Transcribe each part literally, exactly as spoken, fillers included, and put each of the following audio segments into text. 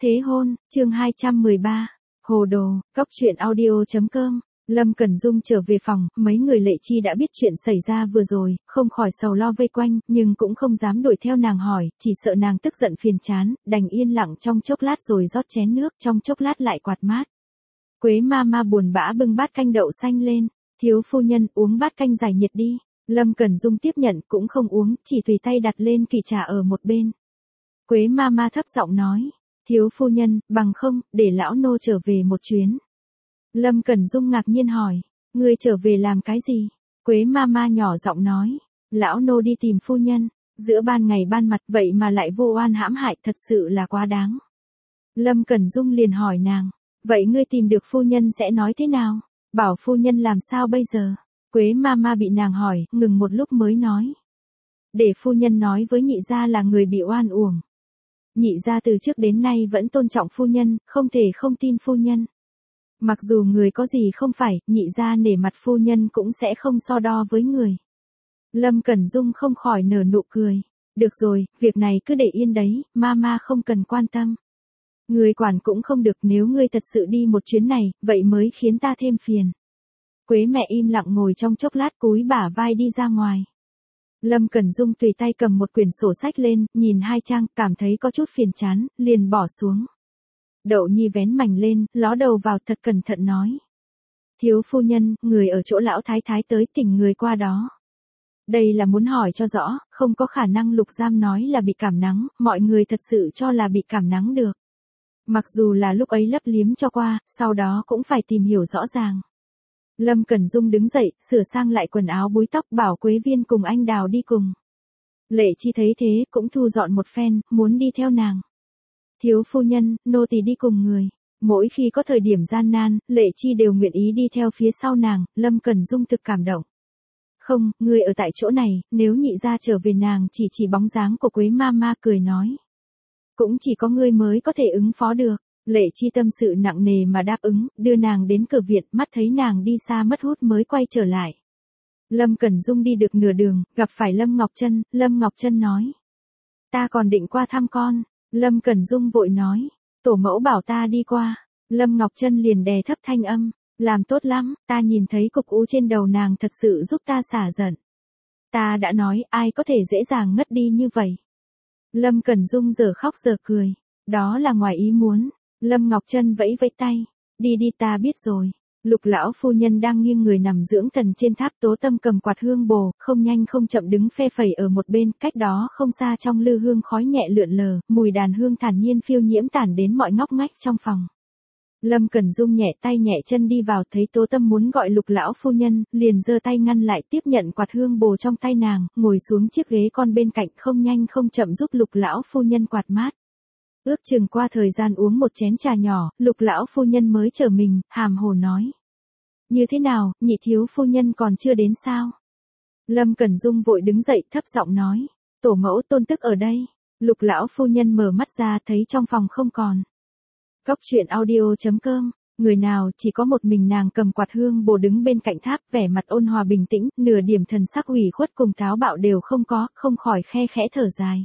Thế hôn, chương hai trăm mười ba, hồ đồ, góc truyện audio chấm com. Lâm Cẩn Dung trở về phòng, mấy người Lệ Chi đã biết chuyện xảy ra vừa rồi, không khỏi sầu lo vây quanh, nhưng cũng không dám đuổi theo nàng hỏi, chỉ sợ nàng tức giận phiền chán, đành yên lặng trong chốc lát rồi rót chén nước, trong chốc lát lại quạt mát. Quế ma ma buồn bã bưng bát canh đậu xanh lên, thiếu phu nhân uống bát canh giải nhiệt đi. Lâm Cẩn Dung tiếp nhận cũng không uống, chỉ tùy tay đặt lên kỷ trà ở một bên. Quế ma ma thấp giọng nói, thiếu phu nhân, bằng không, để lão nô trở về một chuyến. Lâm Cẩn Dung ngạc nhiên hỏi, ngươi trở về làm cái gì? Quế ma ma nhỏ giọng nói, lão nô đi tìm phu nhân, giữa ban ngày ban mặt vậy mà lại vô oan hãm hại, thật sự là quá đáng. Lâm Cẩn Dung liền hỏi nàng, vậy ngươi tìm được phu nhân sẽ nói thế nào? Bảo phu nhân làm sao bây giờ? Quế ma ma bị nàng hỏi, ngừng một lúc mới nói, để phu nhân nói với nhị gia là người bị oan uổng. Nhị gia từ trước đến nay vẫn tôn trọng phu nhân, không thể không tin phu nhân. Mặc dù người có gì không phải, nhị gia nể mặt phu nhân cũng sẽ không so đo với người. Lâm Cẩn Dung không khỏi nở nụ cười. Được rồi, việc này cứ để yên đấy, mama không cần quan tâm. Người quản cũng không được, nếu ngươi thật sự đi một chuyến này, vậy mới khiến ta thêm phiền. Quế mẹ im lặng ngồi trong chốc lát cúi bả vai đi ra ngoài. Lâm Cẩn Dung tùy tay cầm một quyển sổ sách lên, nhìn hai trang, cảm thấy có chút phiền chán, liền bỏ xuống. Đậu Nhi vén mảnh lên, ló đầu vào thật cẩn thận nói. Thiếu phu nhân, người ở chỗ lão thái thái tới tỉnh người qua đó. Đây là muốn hỏi cho rõ, không có khả năng Lục Giam nói là bị cảm nắng, mọi người thật sự cho là bị cảm nắng được. Mặc dù là lúc ấy lấp liếm cho qua, sau đó cũng phải tìm hiểu rõ ràng. Lâm Cẩn Dung đứng dậy, sửa sang lại quần áo búi tóc, bảo Quế Viên cùng anh Đào đi cùng. Lệ Chi thấy thế, cũng thu dọn một phen, muốn đi theo nàng. Thiếu phu nhân, nô tỳ đi cùng người. Mỗi khi có thời điểm gian nan, Lệ Chi đều nguyện ý đi theo phía sau nàng, Lâm Cẩn Dung thực cảm động. Không, ngươi ở tại chỗ này, nếu nhị gia trở về, nàng chỉ chỉ bóng dáng của Quế ma ma cười nói. Cũng chỉ có ngươi mới có thể ứng phó được. Lệ Chi tâm sự nặng nề mà đáp ứng, đưa nàng đến cửa viện, mắt thấy nàng đi xa mất hút mới quay trở lại. Lâm Cẩn Dung đi được nửa đường, gặp phải Lâm Ngọc Trân, Lâm Ngọc Trân nói. Ta còn định qua thăm con. Lâm Cẩn Dung vội nói, tổ mẫu bảo ta đi qua. Lâm Ngọc Trân liền đè thấp thanh âm, làm tốt lắm, ta nhìn thấy cục u trên đầu nàng thật sự giúp ta xả giận. Ta đã nói, ai có thể dễ dàng ngất đi như vậy. Lâm Cẩn Dung giờ khóc giờ cười, đó là ngoài ý muốn. Lâm Ngọc Trân vẫy vẫy tay, đi đi ta biết rồi. Lục lão phu nhân đang nghiêng người nằm dưỡng thần trên tháp, Tố Tâm cầm quạt hương bồ, không nhanh không chậm đứng phe phẩy ở một bên, cách đó không xa trong lư hương khói nhẹ lượn lờ, mùi đàn hương thản nhiên phiêu nhiễm tản đến mọi ngóc ngách trong phòng. Lâm Cẩn Dung nhẹ tay nhẹ chân đi vào, thấy Tố Tâm muốn gọi Lục lão phu nhân, liền giơ tay ngăn lại, tiếp nhận quạt hương bồ trong tay nàng, ngồi xuống chiếc ghế con bên cạnh, không nhanh không chậm giúp Lục lão phu nhân quạt mát. Ước chừng qua thời gian uống một chén trà nhỏ, Lục lão phu nhân mới trở mình, hàm hồ nói. Như thế nào, nhị thiếu phu nhân còn chưa đến sao? Lâm Cẩn Dung vội đứng dậy thấp giọng nói. Tổ mẫu Tôn Tức ở đây. Lục lão phu nhân mở mắt ra thấy trong phòng không còn. Góc truyện audio chấm com. Người nào, chỉ có một mình nàng cầm quạt hương bồ đứng bên cạnh tháp, vẻ mặt ôn hòa bình tĩnh, nửa điểm thần sắc ủy khuất cùng táo bạo đều không có, không khỏi khe khẽ thở dài.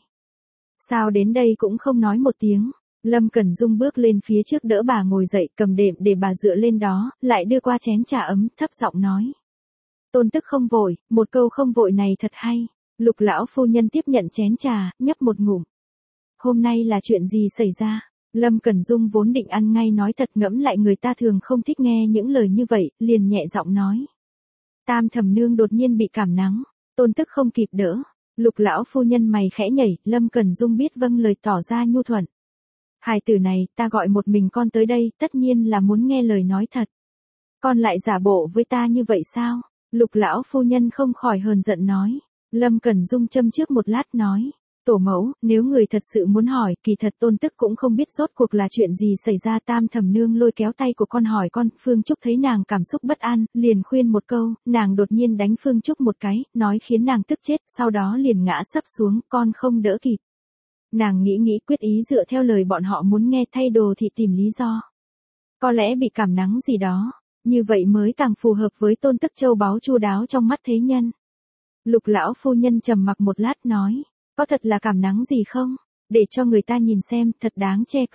Sao đến đây cũng không nói một tiếng. Lâm Cẩn Dung bước lên phía trước đỡ bà ngồi dậy, cầm đệm để bà dựa lên đó, lại đưa qua chén trà ấm, thấp giọng nói. Tôn Tức không vội, một câu không vội này thật hay. Lục lão phu nhân tiếp nhận chén trà, nhấp một ngụm. Hôm nay là chuyện gì xảy ra? Lâm Cẩn Dung vốn định ăn ngay nói thật, ngẫm lại người ta thường không thích nghe những lời như vậy, liền nhẹ giọng nói. Tam thẩm nương đột nhiên bị cảm nắng, Tôn Tức không kịp đỡ. Lục lão phu nhân mày khẽ nhảy, Lâm Cẩn Dung biết vâng lời, tỏ ra nhu thuận. Hài tử này, ta gọi một mình con tới đây, tất nhiên là muốn nghe lời nói thật. Con lại giả bộ với ta như vậy sao? Lục lão phu nhân không khỏi hờn giận nói. Lâm Cẩn Dung châm trước một lát nói. Tổ mẫu, nếu người thật sự muốn hỏi, kỳ thật Tôn Tức cũng không biết rốt cuộc là chuyện gì xảy ra. Tam thẩm nương lôi kéo tay của con hỏi con, Phương Trúc thấy nàng cảm xúc bất an, liền khuyên một câu, nàng đột nhiên đánh Phương Trúc một cái, nói khiến nàng tức chết, sau đó liền ngã sấp xuống, con không đỡ kịp. Nàng nghĩ nghĩ quyết ý dựa theo lời bọn họ muốn nghe, thay đồ thì tìm lý do. Có lẽ bị cảm nắng gì đó, như vậy mới càng phù hợp với Tôn Tức châu báu chu đáo trong mắt thế nhân. Lục lão phu nhân trầm mặc một lát nói. Có thật là cảm nắng gì không? Để cho người ta nhìn xem, thật đáng chê cười.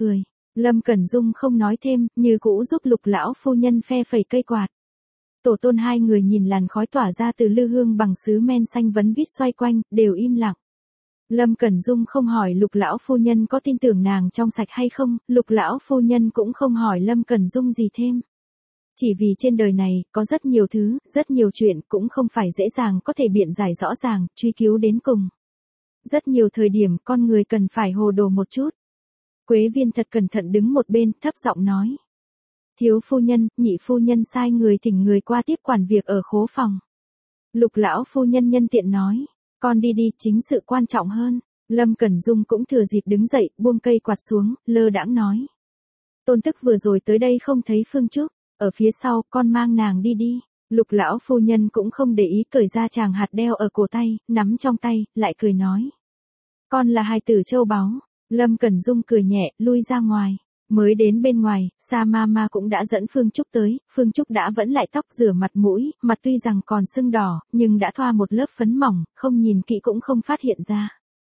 Lâm Cẩn Dung không nói thêm, như cũ giúp Lục lão phu nhân phe phẩy cây quạt. Tổ tôn hai người nhìn làn khói tỏa ra từ lư hương bằng sứ men xanh vấn vít xoay quanh, đều im lặng. Lâm Cẩn Dung không hỏi Lục lão phu nhân có tin tưởng nàng trong sạch hay không, Lục lão phu nhân cũng không hỏi Lâm Cẩn Dung gì thêm. Chỉ vì trên đời này, có rất nhiều thứ, rất nhiều chuyện cũng không phải dễ dàng có thể biện giải rõ ràng, truy cứu đến cùng. Rất nhiều thời điểm con người cần phải hồ đồ một chút. Quế Viên thật cẩn thận đứng một bên, thấp giọng nói. Thiếu phu nhân, nhị phu nhân sai người thỉnh người qua tiếp quản việc ở khố phòng. Lục lão phu nhân nhân tiện nói. Con đi đi, chính sự quan trọng hơn. Lâm Cẩn Dung cũng thừa dịp đứng dậy, buông cây quạt xuống, lơ đãng nói. Tôn tức vừa rồi tới đây không thấy Phương Trúc, ở phía sau, con mang nàng đi đi. Lục lão phu nhân cũng không để ý cởi ra chàng hạt đeo ở cổ tay, nắm trong tay, lại cười nói. Con là hài tử châu báu. Lâm Cẩn Dung cười nhẹ, lui ra ngoài. Mới đến bên ngoài, Sa Mama cũng đã dẫn Phương Trúc tới, Phương Trúc đã vẫn lại tóc rửa mặt mũi, mặt tuy rằng còn sưng đỏ, nhưng đã thoa một lớp phấn mỏng, không nhìn kỹ cũng không phát hiện ra.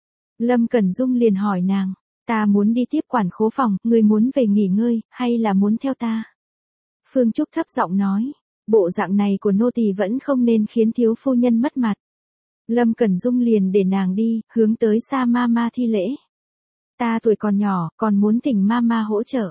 Lâm Cẩn Dung liền hỏi nàng, ta muốn đi tiếp quản khố phòng, người muốn về nghỉ ngơi, hay là muốn theo ta? Phương Trúc thấp giọng nói, bộ dạng này của nô tỳ vẫn không nên khiến thiếu phu nhân mất mặt. Lâm Cẩn Dung liền để nàng đi, hướng tới Sa Mama thi lễ. Ta tuổi còn nhỏ, còn muốn thỉnh Mama hỗ trợ.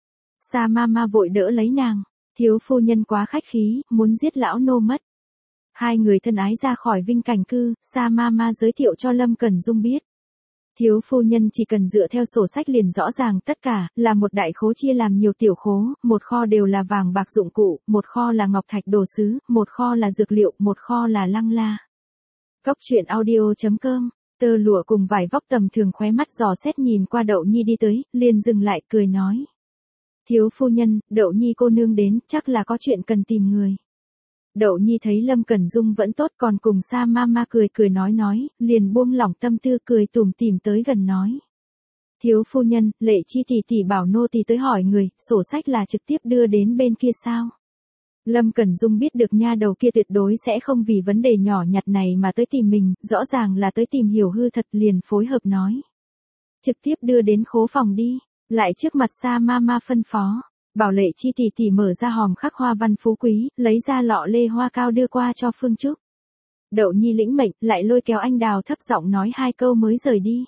Sa Mama vội đỡ lấy nàng, thiếu phu nhân quá khách khí, muốn giết lão nô mất. Hai người thân ái ra khỏi Vinh Cảnh Cư, Sa Mama giới thiệu cho Lâm Cẩn Dung biết. Thiếu phu nhân chỉ cần dựa theo sổ sách liền rõ ràng tất cả, là một đại khố chia làm nhiều tiểu khố, một kho đều là vàng bạc dụng cụ, một kho là ngọc thạch đồ sứ, một kho là dược liệu, một kho là lăng la. Cốc truyện audio chấm com, tơ lụa cùng vải vóc tầm thường khóe mắt dò xét nhìn qua Đậu Nhi đi tới, liền dừng lại cười nói. Thiếu phu nhân, Đậu Nhi cô nương đến, chắc là có chuyện cần tìm người. Đậu Nhi thấy Lâm Cẩn Dung vẫn tốt còn cùng Sa Mama cười cười nói nói, liền buông lỏng tâm tư cười tủm tỉm tới gần nói. Thiếu phu nhân, Lệ Chi tỷ tỷ bảo nô tỳ tới hỏi người, sổ sách là trực tiếp đưa đến bên kia sao? Lâm Cẩn Dung biết được nha đầu kia tuyệt đối sẽ không vì vấn đề nhỏ nhặt này mà tới tìm mình, rõ ràng là tới tìm hiểu hư thật liền phối hợp nói. Trực tiếp đưa đến khố phòng đi, lại trước mặt Sa Mama phân phó. Bảo Lệ Chi tỷ tỷ mở ra hòm khắc hoa văn phú quý, lấy ra lọ lê hoa cao đưa qua cho Phương Trúc. Đậu Nhi lĩnh mệnh, lại lôi kéo anh Đào thấp giọng nói hai câu mới rời đi.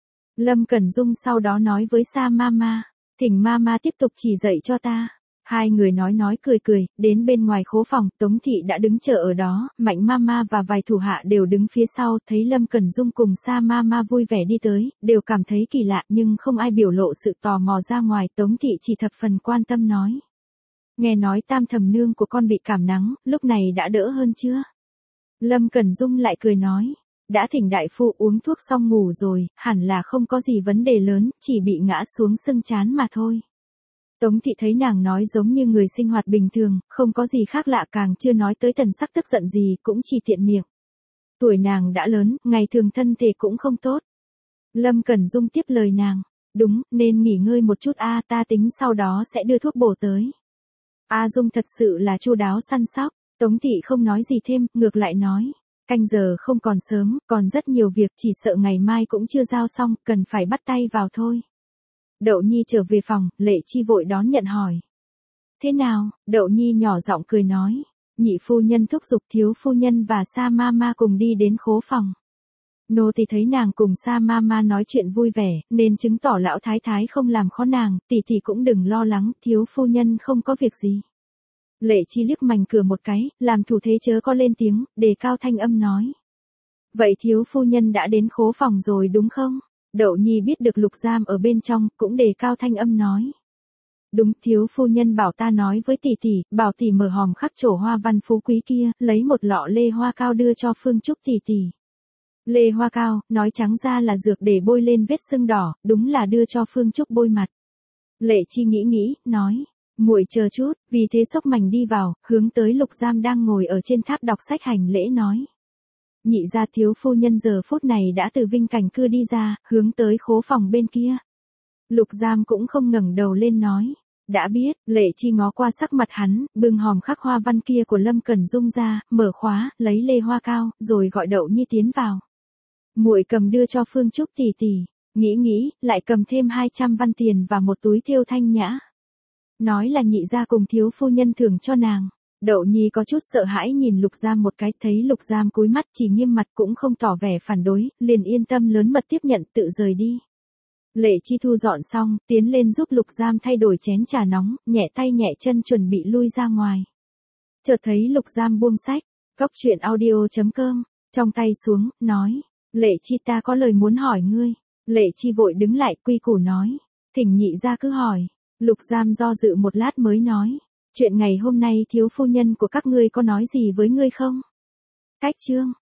Lâm Cẩn Dung sau đó nói với Sa Mama, thỉnh Mama tiếp tục chỉ dạy cho ta. Hai người nói nói cười cười, đến bên ngoài khố phòng, Tống Thị đã đứng chờ ở đó, Mạnh Mama và vài thủ hạ đều đứng phía sau, thấy Lâm Cẩn Dung cùng Sa Mama vui vẻ đi tới, đều cảm thấy kỳ lạ nhưng không ai biểu lộ sự tò mò ra ngoài, Tống Thị chỉ thập phần quan tâm nói. Nghe nói tam thẩm nương của con bị cảm nắng, lúc này đã đỡ hơn chưa? Lâm Cẩn Dung lại cười nói, đã thỉnh đại phu uống thuốc xong ngủ rồi, hẳn là không có gì vấn đề lớn, chỉ bị ngã xuống sưng chán mà thôi. Tống Thị thấy nàng nói giống như người sinh hoạt bình thường, không có gì khác lạ càng chưa nói tới thần sắc tức giận gì cũng chỉ tiện miệng. Tuổi nàng đã lớn, ngày thường thân thể cũng không tốt. Lâm Cẩn Dung tiếp lời nàng, đúng, nên nghỉ ngơi một chút a, ta tính sau đó sẽ đưa thuốc bổ tới. A Dung thật sự là chu đáo săn sóc, Tống Thị không nói gì thêm, ngược lại nói, canh giờ không còn sớm, còn rất nhiều việc chỉ sợ ngày mai cũng chưa giao xong, cần phải bắt tay vào thôi. Đậu Nhi trở về phòng, Lệ Chi vội đón nhận hỏi. Thế nào? Đậu Nhi nhỏ giọng cười nói. Nhị phu nhân thúc giục thiếu phu nhân và Sa Mama cùng đi đến khố phòng. Nô thì thấy nàng cùng Sa Mama nói chuyện vui vẻ, nên chứng tỏ lão thái thái không làm khó nàng, tỷ tỷ cũng đừng lo lắng, thiếu phu nhân không có việc gì. Lệ Chi liếc mành cửa một cái, làm thủ thế chớ có lên tiếng, đề cao thanh âm nói. Vậy thiếu phu nhân đã đến khố phòng rồi đúng không? Đậu Nhi biết được Lục Giam ở bên trong, cũng đề cao thanh âm nói. Đúng, thiếu phu nhân bảo ta nói với tỷ tỷ, bảo tỷ mở hòm khắc trổ hoa văn phú quý kia, lấy một lọ lê hoa cao đưa cho Phương Trúc tỷ tỷ. Lê hoa cao, nói trắng ra là dược để bôi lên vết sưng đỏ, đúng là đưa cho Phương Trúc bôi mặt. Lệ Chi nghĩ nghĩ, nói, muội chờ chút, vì thế xốc mảnh đi vào, hướng tới Lục Giam đang ngồi ở trên tháp đọc sách hành lễ nói. Nhị gia thiếu phu nhân giờ phút này đã từ Vinh Cảnh Cư đi ra, hướng tới khố phòng bên kia. Lục Giam cũng không ngẩng đầu lên nói. Đã biết, Lệ Chi ngó qua sắc mặt hắn, bưng hòm khắc hoa văn kia của Lâm Cẩn Dung ra, mở khóa, lấy lê hoa cao, rồi gọi Đậu Nhi tiến vào. Muội cầm đưa cho Phương Trúc tỷ tỷ. Nghĩ nghĩ, lại cầm thêm hai trăm văn tiền và một túi thêu thanh nhã. Nói là nhị gia cùng thiếu phu nhân thưởng cho nàng. Đậu Nhi có chút sợ hãi nhìn Lục Giam một cái, thấy Lục Giam cúi mắt chỉ nghiêm mặt cũng không tỏ vẻ phản đối, liền yên tâm lớn mật tiếp nhận tự rời đi. Lệ Chi thu dọn xong, tiến lên giúp Lục Giam thay đổi chén trà nóng, nhẹ tay nhẹ chân chuẩn bị lui ra ngoài. Chợt thấy Lục Giam buông sách, cốc truyện audio chấm com, trong tay xuống, nói, Lệ Chi ta có lời muốn hỏi ngươi. Lệ Chi vội đứng lại quy củ nói, thỉnh nhị gia cứ hỏi. Lục Giam do dự một lát mới nói, chuyện ngày hôm nay thiếu phu nhân của các ngươi có nói gì với ngươi không? Cách chương